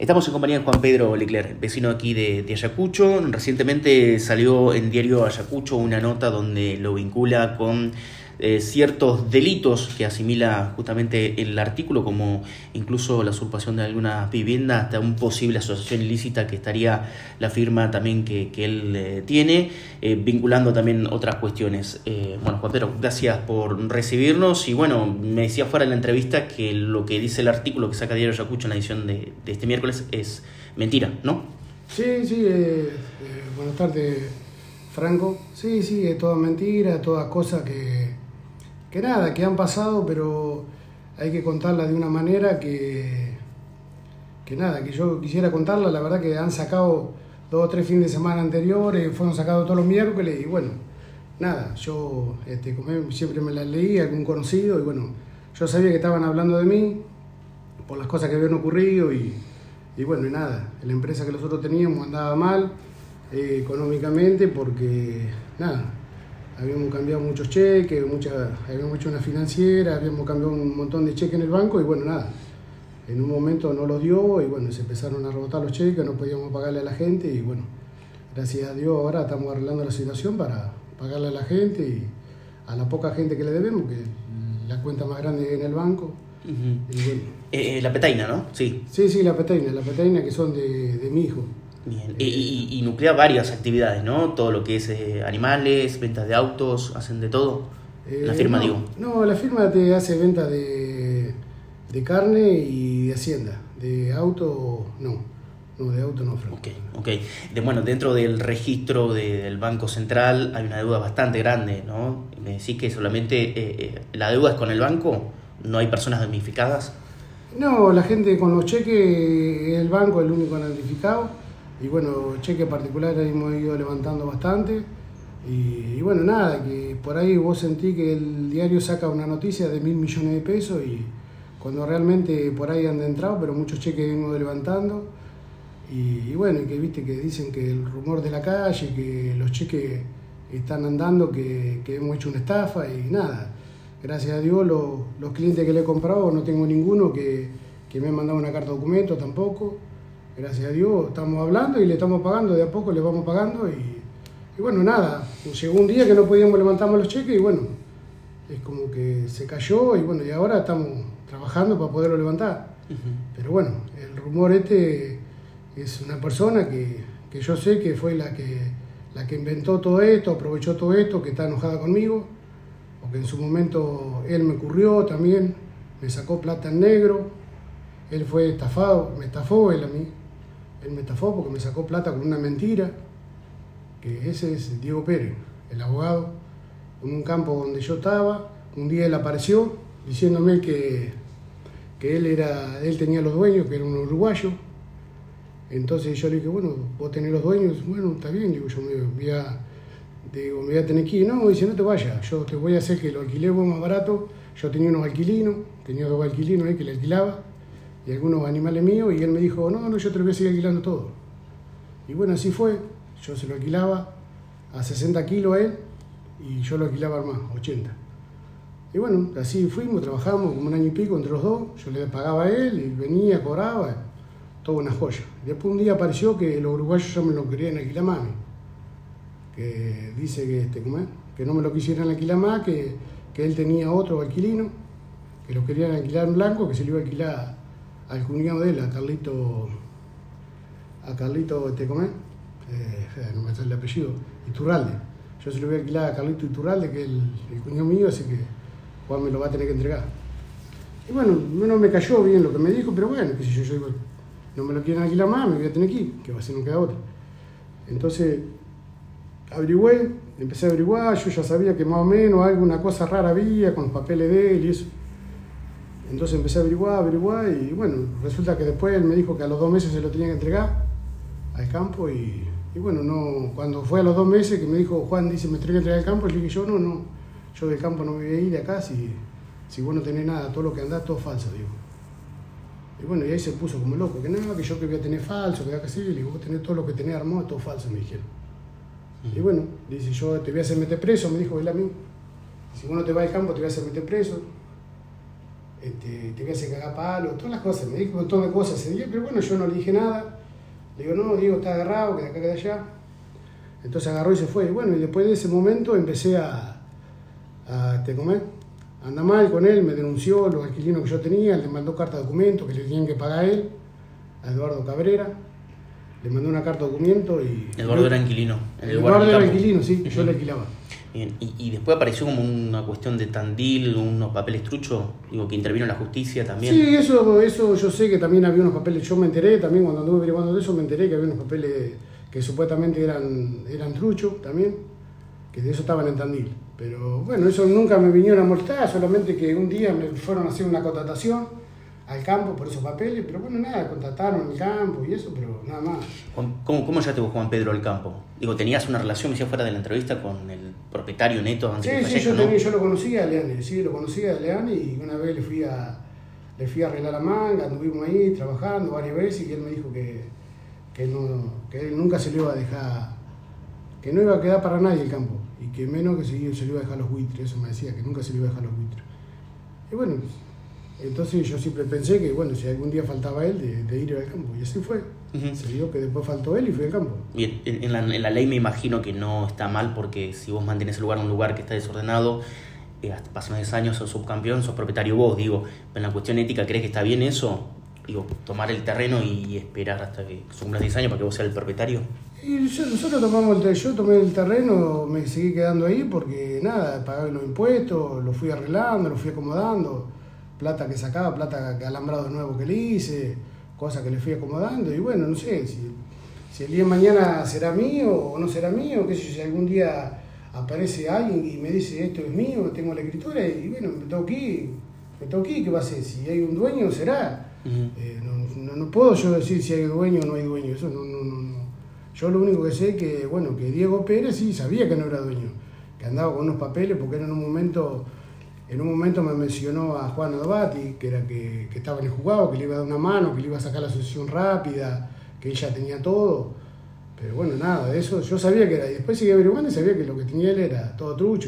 Estamos en compañía de Juan Pedro Leclerc, vecino aquí de Ayacucho. Recientemente salió en Diario Ayacucho una nota donde lo vincula con ciertos delitos que asimila justamente el artículo, como incluso la usurpación de alguna vivienda, hasta una posible asociación ilícita que estaría la firma también que él tiene, vinculando también otras cuestiones. Bueno, Juan Pedro, gracias por recibirnos y bueno, me decía fuera de la entrevista que lo que dice el artículo que saca Diario Ayacucho en la edición de este miércoles es mentira, ¿no? Sí, buenas tardes, Franco. Sí, es toda mentira, todas cosas que han pasado, pero hay que contarla de una manera que yo quisiera contarla. La verdad que han sacado 2 o 3 fines de semana anteriores, fueron sacados todos los miércoles y bueno, nada, yo siempre me las leí, algún conocido, y bueno, yo sabía que estaban hablando de mí por las cosas que habían ocurrido y bueno, y nada, la empresa que nosotros teníamos andaba mal económicamente porque nada, habíamos cambiado muchos cheques, habíamos hecho una financiera, habíamos cambiado un montón de cheques en el banco y bueno, nada, en un momento no los dio y bueno, se empezaron a rebotar los cheques, no podíamos pagarle a la gente y bueno, gracias a Dios ahora estamos arreglando la situación para pagarle a la gente y a la poca gente que le debemos, que la cuenta más grande es en el banco. Uh-huh. Y bueno, la Petaina, ¿no? Sí, la Petaina que son de mi hijo. Bien. Y nuclea varias actividades, ¿no? Todo lo que es animales, ventas de autos, hacen de todo. La firma, no, digo. No, la firma te hace venta de carne y de hacienda. De auto, no. No, de auto no, Franco. Ok. Bueno, dentro del registro del Banco Central hay una deuda bastante grande, ¿no? Me decís que solamente la deuda es con el banco, ¿no hay personas damnificadas? No, la gente con los cheques, el banco es el único damnificado. Y bueno, cheques particulares hemos ido levantando bastante. Y bueno, nada, que por ahí vos sentís que el diario saca una noticia de 1.000 millones de pesos y cuando realmente por ahí han entrado, pero muchos cheques hemos ido levantando. Y bueno, y que viste que dicen que el rumor de la calle, que los cheques están andando, que hemos hecho una estafa y nada. Gracias a Dios los clientes que le he comprado no tengo ninguno que me han mandado una carta de documento tampoco. Gracias a Dios estamos hablando y le estamos pagando, de a poco le vamos pagando y bueno, nada, llegó un día que no podíamos levantar los cheques y bueno, es como que se cayó y bueno, y ahora estamos trabajando para poderlo levantar. Uh-huh. Pero bueno, el rumor es una persona que yo sé que fue la que inventó todo esto, aprovechó todo esto, que está enojada conmigo, porque en su momento él me currió también, me sacó plata en negro, él fue estafado, me estafó él a mí. Él me estafó porque me sacó plata con una mentira, que ese es Diego Pérez, el abogado, en un campo donde yo estaba. Un día él apareció diciéndome que él tenía los dueños, que era un uruguayo. Entonces yo le dije, bueno, vos tenés los dueños, bueno, está bien, digo, yo me voy a tener que ir. No, dice, no te vayas, yo te voy a hacer que lo alquilemos más barato. Yo tenía unos alquilinos, tenía 2 alquilinos ahí que le alquilaba. Y algunos animales míos, y él me dijo, no, yo te lo voy a seguir alquilando todo. Y bueno, así fue, yo se lo alquilaba a 60 kilos a él, y yo lo alquilaba más, 80. Y bueno, así fuimos, trabajamos como 1 año y pico entre los dos, yo le pagaba a él, y venía, cobraba, toda una joya. Después un día apareció que los uruguayos ya me lo querían alquilar más, que dice que no me lo quisieran alquilar más, que él tenía otro alquilino, que lo querían alquilar en blanco, que se lo iba a alquilar al cuñado de él, a Carlito, no me sale el apellido, Iturralde. Yo se lo voy a alquilar a Carlito Iturralde, que es el cuñado mío, así que Juan me lo va a tener que entregar. Y bueno, no me cayó bien lo que me dijo, pero bueno, qué sé yo digo, no me lo quieren alquilar más, me voy a tener que ir, que va a ser no queda otra. Entonces, empecé a averiguar, yo ya sabía que más o menos alguna cosa rara había con los papeles de él y eso. Entonces empecé a averiguar y bueno, resulta que después él me dijo que a los 2 meses se lo tenía que entregar al campo y bueno, no, cuando fue a los 2 meses que me dijo, Juan, dice, me tengo que entregar al campo, le dije yo, no, yo del campo no me voy a ir de acá si vos no tenés nada, todo lo que andás, todo falso, digo. Y bueno, y ahí se puso como loco, que no, que yo que voy a tener falso, que sí, le digo, vos tenés todo lo que tenés armado, todo falso, me dijeron. Y bueno, dice, yo te voy a hacer meter preso, me dijo él a mí, si vos no te vas al campo te voy a hacer meter preso. te voy a hacer cagar palo, todas las cosas, me dijo un montón de cosas ese día, pero bueno, yo no le dije nada. Le digo, no, Diego está agarrado, que de acá, que de allá. Entonces agarró y se fue. Y bueno, y después de ese momento empecé a anda mal con él, me denunció los alquilinos que yo tenía, le mandó carta de documento que le tenían que pagar a él, a Eduardo Cabrera. Le mandó una carta de documento y... Eduardo era inquilino. Eduardo era inquilino, sí, yo le alquilaba. Bien. Y después apareció como una cuestión de Tandil, unos papeles truchos, digo, que intervino la justicia también. Sí, eso yo sé que también había unos papeles, yo me enteré también cuando anduve averiguando de eso, me enteré que había unos papeles que supuestamente eran truchos también, que de eso estaban en Tandil. Pero bueno, eso nunca me vinieron a molestar, solamente que un día me fueron a hacer una contratación al campo por esos papeles, pero bueno, nada, contrataron el campo y eso, pero nada más. ¿Cómo llegaste vos, Juan Pedro, al campo? Digo, ¿tenías una relación, me decía fuera de la entrevista, con el propietario neto antes que fallezca, ¿no? Yo lo conocía a Leane, sí, lo conocía a Leane y una vez le fui a arreglar la manga, anduvimos ahí trabajando varias veces y él me dijo que él nunca se le iba a dejar, que no iba a quedar para nadie el campo y que menos que se le iba a dejar los buitres, eso me decía, que nunca se le iba a dejar los buitres. Y bueno, entonces yo siempre pensé que, bueno, si algún día faltaba él, de ir al campo. Y así fue. Uh-huh. Se dio que después faltó él y fui al campo. Bien, en la ley me imagino que no está mal, porque si vos mantenés el lugar en un lugar que está desordenado, hasta pasan 10 años, sos subcampeón, sos propietario vos, digo. En la cuestión ética, ¿crees que está bien eso? Digo, tomar el terreno y esperar hasta que cumplas 10 años para que vos seas el propietario. Y nosotros yo tomé el terreno, me seguí quedando ahí porque nada, pagaba los impuestos, lo fui arreglando, lo fui acomodando. Plata que sacaba, plata que alambrado nuevo que le hice, cosas que le fui acomodando y bueno, no sé si el día de mañana será mío o no será mío, qué sé yo, si algún día aparece alguien y me dice esto es mío, tengo la escritura y bueno, me tengo que ir, ¿qué va a hacer? Si hay un dueño será. Uh-huh. No puedo yo decir si hay dueño o no hay dueño, eso no. Yo lo único que sé es que, bueno, que Diego Pérez sí sabía que no era dueño, que andaba con unos papeles porque era en un momento me mencionó a Juan Adobati, que era que estaba en el juzgado, que le iba a dar una mano, que le iba a sacar la sucesión rápida, que ella tenía todo. Pero bueno, nada, de eso yo sabía que era. Y después seguí averiguando y sabía que lo que tenía él era todo trucho.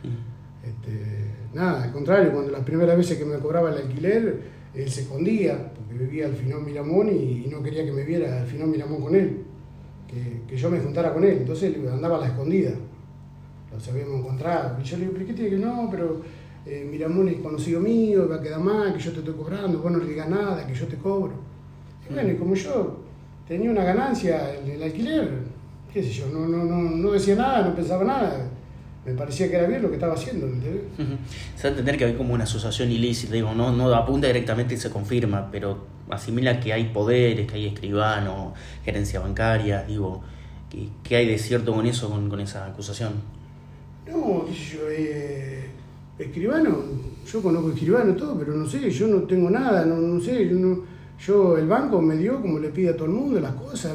Nada, al contrario, cuando las primeras veces que me cobraba el alquiler, él se escondía, porque vivía al Finón Miramón y no quería que me viera al Finón Miramón con él, que yo me juntara con él. Entonces él andaba a la escondida. Los habíamos encontrado. Y yo le digo, ¿pero qué tiene que no? Pero Miramón es conocido mío, va a quedar mal, que yo te estoy cobrando, vos no le digas nada, que yo te cobro. Y bueno, y como yo tenía una ganancia en el alquiler, qué sé yo, no decía nada, no pensaba nada, me parecía que era bien lo que estaba haciendo, ¿entendés? Uh-huh. Se va a entender que hay como una asociación ilícita, digo, no apunta directamente y se confirma, pero asimila que hay poderes, que hay escribano, gerencia bancaria, digo, ¿qué hay de cierto con eso, con esa acusación? No, qué sé yo, escribano, yo conozco escribano y todo, pero no sé, yo no tengo nada, no sé, yo el banco me dio, como le pide a todo el mundo, las cosas,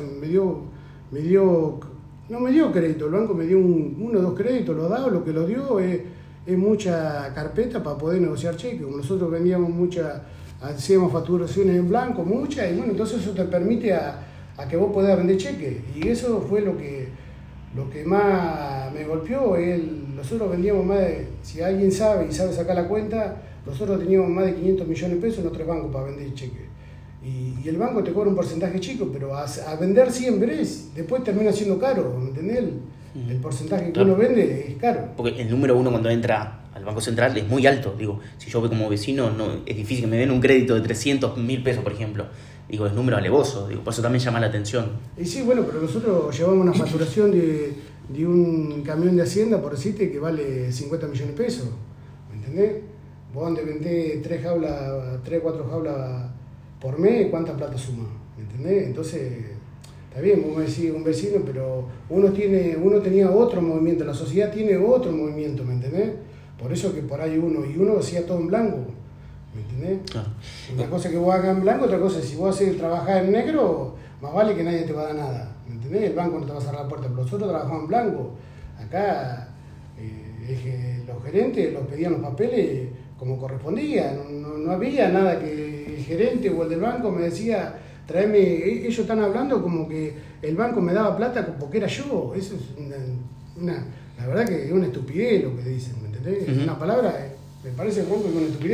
no me dio crédito, el banco me dio uno o dos créditos, lo que lo dio es mucha carpeta para poder negociar cheques, como nosotros vendíamos hacíamos facturaciones en blanco, muchas, y bueno, entonces eso te permite a que vos puedas vender cheques, y eso fue lo que más me golpeó. Nosotros vendíamos si alguien sabe y sabe sacar la cuenta, nosotros teníamos más de 500 millones de pesos en otros bancos para vender cheques. Y el banco te cobra un porcentaje chico, pero a vender siempre después termina siendo caro, ¿me entendés? El porcentaje que uno vende es caro. Porque el número uno cuando entra al Banco Central es muy alto. Digo, si yo voy como vecino, es difícil que me den un crédito de 300.000 pesos, por ejemplo. Digo, es número alevoso, por eso también llama la atención. Y sí, bueno, pero nosotros llevamos una facturación de un camión de Hacienda, por decirte, que vale 50 millones de pesos, ¿me entendés? Vos donde vendés 3 o 4 jaulas por mes, ¿cuánta plata suma? ¿Me entendés? Entonces, está bien, vos me decís un vecino, pero uno tenía otro movimiento, la sociedad tiene otro movimiento, ¿me entendés? Por eso que por ahí uno hacía todo en blanco. ¿Me entendés? Claro. Una cosa es que vos hagas en blanco, otra cosa es si vos trabajás en negro, más vale que nadie te va a dar nada. ¿Me entendés? El banco no te va a cerrar la puerta, pero nosotros trabajamos en blanco. Acá los gerentes los pedían los papeles como correspondía. No había nada que el gerente o el del banco me decía, tráeme. Ellos están hablando como que el banco me daba plata porque era yo. Eso es la verdad que es una estupidez lo que dicen, ¿me entendés? Uh-huh. Una palabra, me parece que es una estupidez.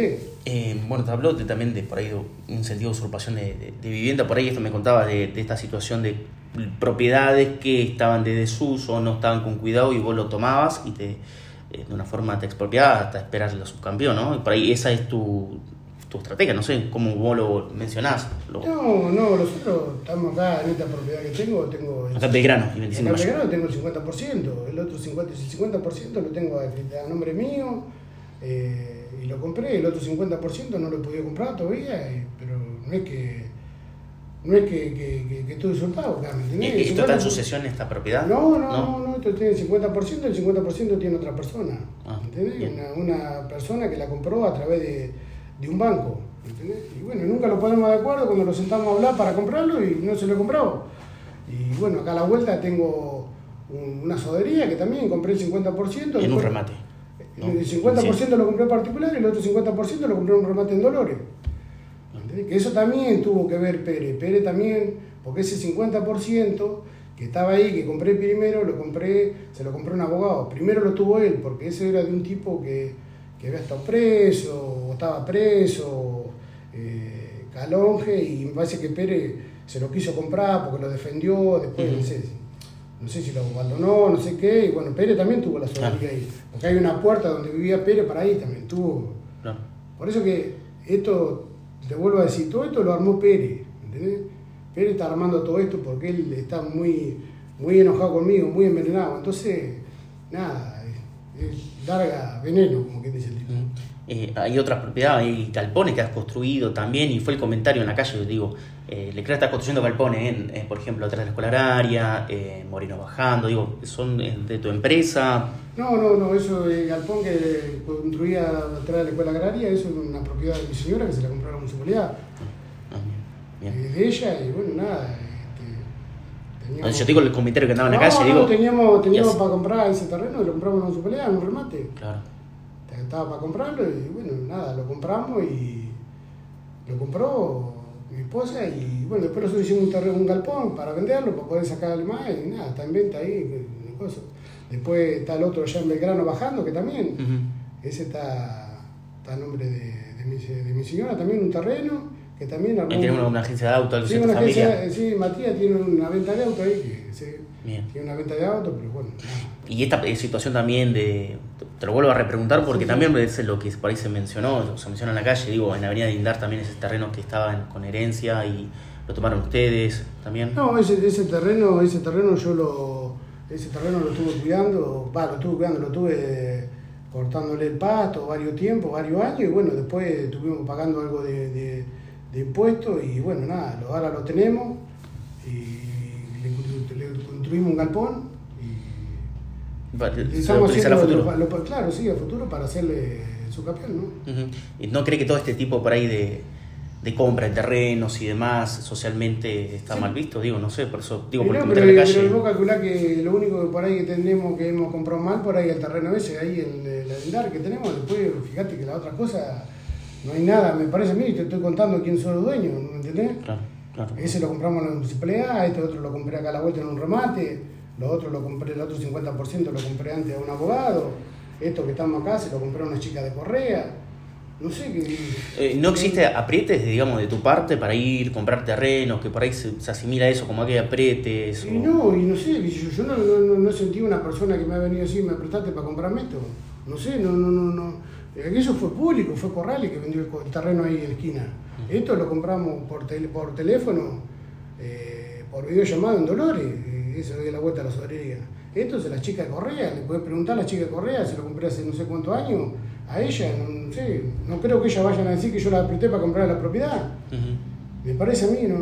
Bueno, te habló también de por ahí de un sentido de usurpación de vivienda. Por ahí esto me contaba de esta situación de propiedades que estaban de desuso, no estaban con cuidado y vos lo tomabas y de una forma te expropiabas hasta esperar la subcampeón, ¿no? Y por ahí esa es tu estrategia, no sé cómo vos lo mencionás. No, nosotros estamos acá en esta propiedad que tengo acá en Belgrano, y 25 acá en Belgrano tengo el 50%, el otro 50% lo tengo a nombre mío, y lo compré, el otro 50% no lo he podido comprar todavía, pero no es que estoy usurpado acá, ¿me entendés? ¿Esto está en sucesión, esta propiedad? No, esto tiene el 50%, el 50% tiene otra persona, ¿entendés? Una persona que la compró a través de un banco, ¿entendés? Y bueno, nunca lo ponemos de acuerdo cuando nos sentamos a hablar para comprarlo y no se lo he comprado. Y bueno, acá a la vuelta tengo una sodería que también compré el 50%. En un remate, ¿no? El 50% lo compré en particular y el otro 50% lo compré en un remate en Dolores. ¿Entendés? Que eso también tuvo que ver Pérez también, porque ese 50% que estaba ahí, que compré primero, se lo compré a un abogado. Primero lo tuvo él, porque ese era de un tipo que había estado preso, o estaba preso, Calonge, y me parece que Pérez se lo quiso comprar porque lo defendió, después no sé si lo abandonó, no sé qué, y bueno, Pérez también tuvo la soberanía ahí, porque hay una puerta donde vivía Pérez para ahí también tuvo. Claro. Por eso que esto, te vuelvo a decir, todo esto lo armó Pérez, ¿entendés? Pérez está armando todo esto porque él está muy, muy enojado conmigo, muy envenenado, entonces, nada, larga veneno, como quien dice el tipo. Hay otras propiedades, hay galpones que has construido también, y fue el comentario en la calle, digo, Leclerc está construyendo galpones, por ejemplo, atrás de la escuela agraria, Moreno bajando, digo, ¿son de tu empresa? No, eso, el galpón que construía atrás de la escuela agraria, eso es una propiedad de mi señora que se la compró a la municipalidad. Bien. De ella, y bueno, nada. Yo digo el comentario que andaba en la calle, digo. Teníamos para comprar ese terreno y lo compramos en la municipalidad, en un remate. Claro. Estaba para comprarlo y bueno, nada, lo compramos y lo compró mi esposa y bueno, después nosotros hicimos un galpón para venderlo, para poder sacarle más y nada, está en venta ahí. Después está el otro allá en Belgrano bajando, que también, ese está a nombre de mi señora, también un terreno. Que también armó. ¿Tiene una agencia de auto? Sí, Matías tiene una venta de auto ahí, tiene una venta de auto, pero bueno. Y esta situación también te lo vuelvo a repreguntar porque también es lo que por ahí se menciona en la calle, digo, en Avenida Lindar también ese terreno que estaba con herencia y lo tomaron ustedes también. No, ese terreno yo lo estuve cuidando, lo tuve cortándole el pasto varios años y bueno, después estuvimos pagando algo de impuestos y bueno, nada, ahora lo tenemos y le construimos un galpón y estamos haciendo futuro. Claro, sí, a futuro para hacerle su campeón, ¿no? ¿Y no cree que todo este tipo por ahí de compra de terrenos y demás socialmente está mal visto? Digo, no sé, por eso digo, por pero la calle. Pero vos calculás que lo único que por ahí que hemos comprado mal por ahí el terreno ese, ahí el Lindar que tenemos, después fíjate que la otra cosa no hay nada, me parece a mí, te estoy contando quién son los dueños, ¿me entendés? Claro. Ese lo compramos en la municipalidad, este otro lo compré acá a la vuelta en un remate, el otro 50% lo compré antes a un abogado, esto que estamos acá se lo compré a una chica de Correa, no sé qué. ¿No existe aprietes, digamos, de tu parte para ir, comprar terrenos, que por ahí se asimila eso como que aprietes? Y no sé, yo no sentí una persona que me ha venido así, me apretaste para comprarme esto, no sé, no. Eso fue público, fue Corrales que vendió el terreno ahí en la esquina. Esto lo compramos por teléfono, por videollamada en Dolores, eso dio la vuelta a la soberanía. Esto es la chica de Correa, le puedes preguntar a la chica de Correa, se lo compré hace no sé cuántos años, a ella, no sé, no creo que ella vayan a decir que yo la apreté para comprar la propiedad. Me parece a mí,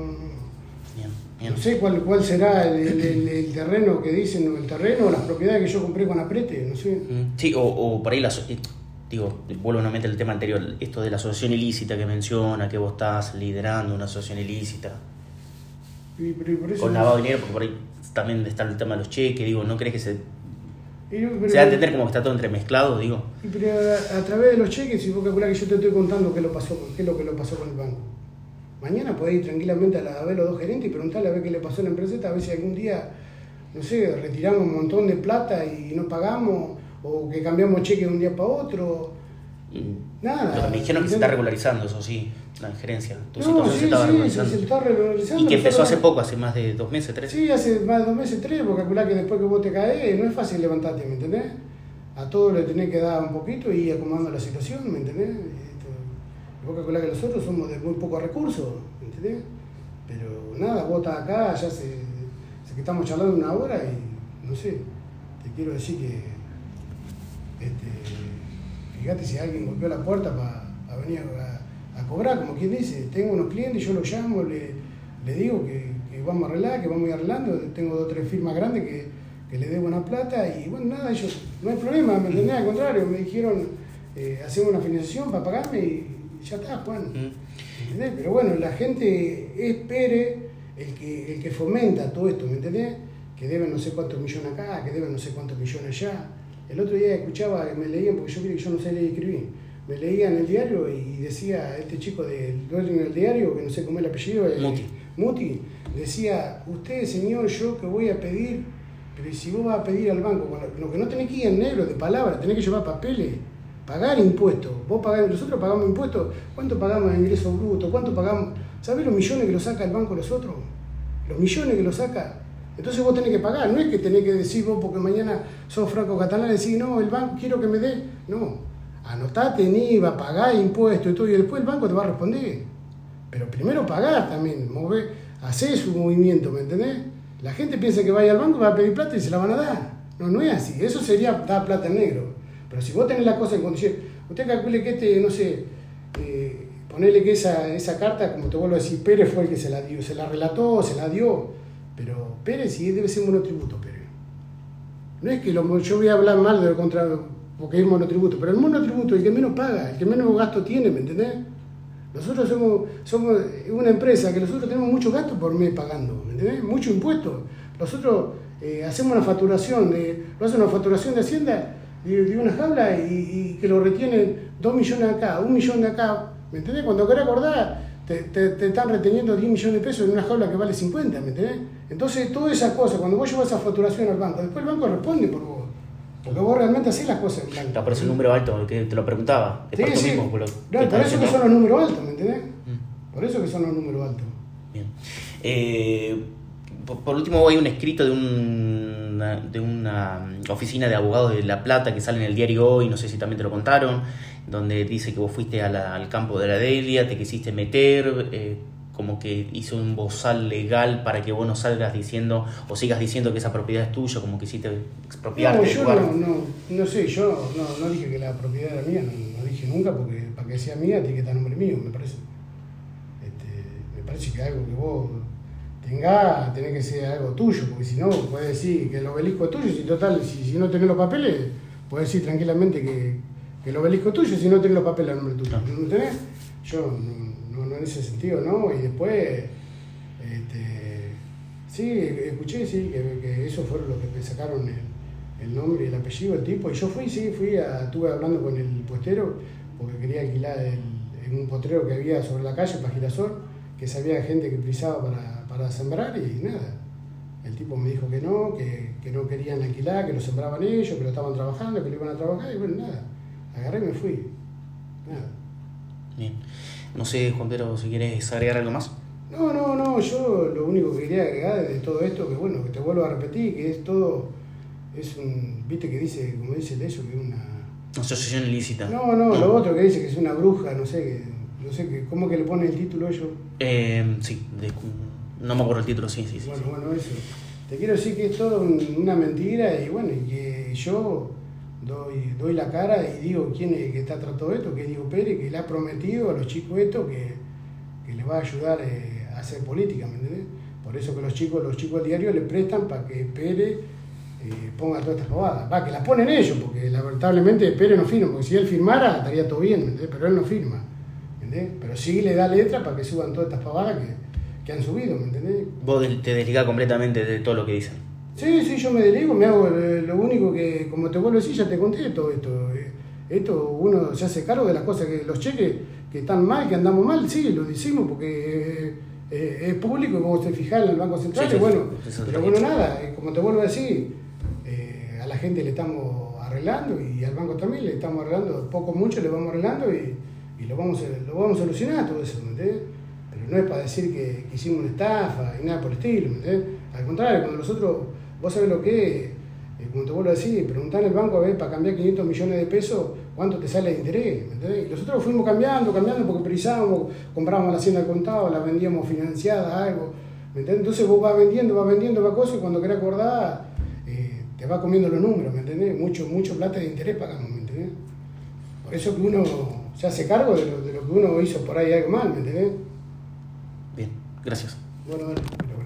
no sé cuál será el terreno que dicen, el terreno o las propiedades que yo compré con aprete, no sé. Sí, o por ahí digo, vuelvo nuevamente al tema anterior, esto de la asociación ilícita que menciona, que vos estás liderando una asociación ilícita. Con lavado de dinero, porque por ahí también está el tema de los cheques, digo, ¿no crees que se va a entender como que está todo entremezclado, digo? Pero a través de los cheques, si vos calculás que yo te estoy contando qué es lo que lo pasó con el banco. Mañana podés ir tranquilamente a ver los dos gerentes y preguntarle a ver qué le pasó a la empresa, a ver si algún día, no sé, retiramos un montón de plata y no pagamos, o que cambiamos cheques de un día para otro. Nada. Lo que me dijeron es que se está regularizando, eso sí, la gerencia. Tu No, situación sí, se estaba sí, regularizando. se está regularizando. Y que empezó Nosotros- hace poco, hace más de 2 meses, 3. Sí, hace más de 2 meses, 3, porque calculá que después que vos te caes, no es fácil levantarte, ¿me entendés? A todos le tenés que dar un poquito y ir acomodando la situación, ¿me entendés? Vos calculá que nosotros somos de muy pocos recursos, ¿me entendés? Pero nada, vos estás acá, ya que estamos charlando 1 hora y no sé, te quiero decir que fíjate si alguien golpeó la puerta para venir a cobrar, como quien dice, tengo unos clientes, yo los llamo, le digo que vamos a arreglar, que vamos a ir arreglando, tengo 2 o 3 firmas grandes que le debo una plata y bueno, nada, ellos, no hay problema, ¿me entendés? Al contrario, me dijeron, hacemos una financiación para pagarme y ya está, Juan. ¿Entendés? Pero bueno, la gente espere el que fomenta todo esto, ¿me entendés? Que deben no sé cuántos millones acá, que deben no sé cuántos millones allá. El otro día escuchaba que me leían, porque yo no sé leer y escribir, me leían el diario y decía este chico del dueño del diario, que no sé cómo es el apellido, Muti, decía, usted señor, yo que voy a pedir, pero si vos vas a pedir al banco, lo que no tenés que ir en negro de palabras, tenés que llevar papeles, pagar impuestos, nosotros pagamos impuestos, ¿cuánto pagamos en ingreso bruto? ¿Cuánto pagamos? ¿Sabés los millones que lo saca el banco nosotros? Los millones que lo saca. Entonces vos tenés que pagar, no es que tenés que decir vos porque mañana sos franco-catalán y decís, no, el banco quiero que me dé. No, anotate en IVA, pagá impuestos y todo, y después el banco te va a responder. Pero primero pagás también, hacé su movimiento, ¿me entendés? La gente piensa que va a ir al banco, va a pedir plata y se la van a dar. No, no es así, eso sería dar plata en negro. Pero si vos tenés la cosa en condiciones, usted calcule que no sé, ponele que esa carta, como te vuelvo a decir, Pérez fue el que se la dio, se la relató, se la dio. Pero Pérez sí debe ser monotributo, Pérez. No es que yo voy a hablar mal de lo contrario, porque es monotributo, pero el monotributo es el que menos paga, el que menos gasto tiene, ¿me entendés? Nosotros somos una empresa que nosotros tenemos mucho gasto por mes pagando, ¿me entendés? Mucho impuesto. Nosotros hacemos una facturación, lo hace una facturación de Hacienda de una jaula y que lo retienen 2 millones acá, 1 millón de acá, ¿me entendés? Cuando querés acordar, te están reteniendo 10 millones de pesos en una jaula que vale 50, ¿me entendés? Entonces, toda esa cosa, cuando vos llevas esa facturación al banco, después el banco responde por vos. Porque vos realmente hacés las cosas en blanco. Claro, por ese número alto, que te lo preguntaba. Es Sí, por esto sí. mismo, por Por eso que son los números altos, ¿me entendés? Por eso que son los números altos. Bien. Por último, hay un escrito de una oficina de abogados de La Plata que sale en el diario Hoy, no sé si también te lo contaron, donde dice que vos fuiste al campo de la Delia, te quisiste meter, como que hizo un bozal legal para que vos no salgas diciendo o sigas diciendo que esa propiedad es tuya, como quisiste expropiarte del lugar. No sé, yo no dije que la propiedad era mía, no dije nunca, porque para que sea mía tiene que estar a nombre mío, me parece. Me parece que algo que vos tenés que ser algo tuyo, porque si no, podés decir que el obelisco es tuyo, si no tenés los papeles, podés decir tranquilamente que el obelisco es tuyo, si no tenés los papeles a nombre tuyo. ¿No tenés? Yo no en ese sentido, ¿no? Y después, sí, escuché, sí, que eso fueron los que me sacaron el nombre y el apellido del tipo, y yo estuve hablando con el postero, porque quería alquilar en un potrero que había sobre la calle, para Girasol, que sabía gente que utilizaba para sembrar, y nada. El tipo me dijo que no querían alquilar, que lo sembraban ellos, que lo estaban trabajando, que lo iban a trabajar, y bueno, nada. Agarré y me fui. Nada. Bien. No sé, Juan Pedro, si quieres agregar algo más. No, yo lo único que quería agregar de todo esto, que bueno, que te vuelvo a repetir, que es todo, viste que dice, como dice el eso, que es una... Asociación ilícita. No, lo otro que dice que es una bruja, no sé, ¿cómo que le pone el título ellos? Sí, no me acuerdo el título, sí. Bueno, eso. Te quiero decir que es todo una mentira y bueno, y que yo doy la cara y digo quién es el que está tratando todo esto, que es Diego Pérez, que le ha prometido a los chicos esto que les va a ayudar a hacer política, ¿me entendés? Por eso que los chicos del diario le prestan para que Pérez ponga todas estas pavadas. Que las ponen ellos, porque lamentablemente Pérez no firma, porque si él firmara estaría todo bien, ¿me entendés? Pero él no firma, ¿me entendés? Pero sí le da letra para que suban todas estas pavadas que han subido, ¿me entendés? Vos te desligás completamente de todo lo que dicen. Sí, yo me desligo, me hago lo único que, como te vuelvo a decir, ya te conté todo esto. Esto uno se hace cargo de las cosas, que los cheques que están mal, que andamos mal, sí, lo decimos porque es público, como se fija en el Banco Central, sí, bueno, sí, pero bueno, nada, como te vuelvo a decir, a la gente le estamos arreglando y al banco también le estamos arreglando, poco mucho le vamos arreglando y lo vamos a solucionar todo eso, ¿me entiendes? Pero no es para decir que hicimos una estafa y nada por el estilo, ¿me entiendes? Al contrario, cuando nosotros, vos sabés lo que es, como te vuelvo a decir, preguntar al banco a ver para cambiar 500 millones de pesos, ¿cuánto te sale de interés? ¿Me entendés? Y nosotros fuimos cambiando porque precisábamos, comprábamos la hacienda al contado, la vendíamos financiada, algo, ¿me entendés? Entonces vos vas vendiendo, va cosas y cuando querés acordar, te va comiendo los números, ¿me entendés? Mucho plata de interés pagamos, ¿me entendés? Por eso que uno se hace cargo de lo que uno hizo por ahí algo mal, ¿me entendés? Bien, gracias. Bueno, dale.